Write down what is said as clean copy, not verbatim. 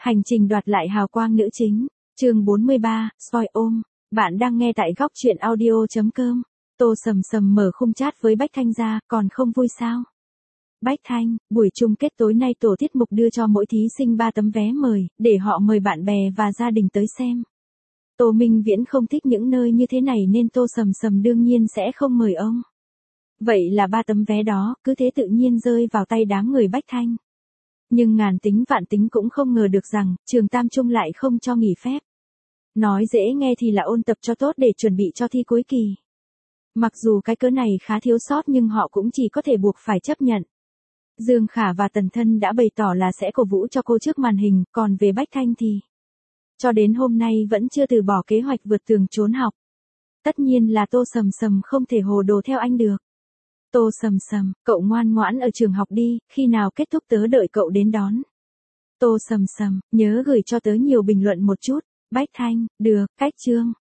Hành trình đoạt lại hào quang nữ chính, chương 43, soi ôm. Bạn đang nghe tại góc truyện audio.com. Tô Sầm Sầm mở khung chat với Bách Thanh ra, còn không vui sao? Bách Thanh, buổi chung kết tối nay tổ tiết mục đưa cho mỗi thí sinh 3 tấm vé mời, để họ mời bạn bè và gia đình tới xem. Tô Minh Viễn không thích những nơi như thế này nên Tô Sầm Sầm đương nhiên sẽ không mời ông. Vậy là 3 tấm vé đó, cứ thế tự nhiên rơi vào tay đám người Bách Thanh. Nhưng ngàn tính vạn tính cũng không ngờ được rằng, trường Tam Trung lại không cho nghỉ phép. Nói dễ nghe thì là ôn tập cho tốt để chuẩn bị cho thi cuối kỳ. Mặc dù cái cớ này khá thiếu sót nhưng họ cũng chỉ có thể buộc phải chấp nhận. Dương Khả và Tần Thân đã bày tỏ là sẽ cổ vũ cho cô trước màn hình, còn về Bách Thanh thì cho đến hôm nay vẫn chưa từ bỏ kế hoạch vượt tường trốn học. Tất nhiên là Tô Sầm Sầm không thể hồ đồ theo anh được. Tô Sầm Sầm, cậu ngoan ngoãn ở trường học đi, khi nào kết thúc tớ đợi cậu đến đón. Tô Sầm Sầm, nhớ gửi cho tớ nhiều bình luận một chút. Bách Thanh, được, cách chương.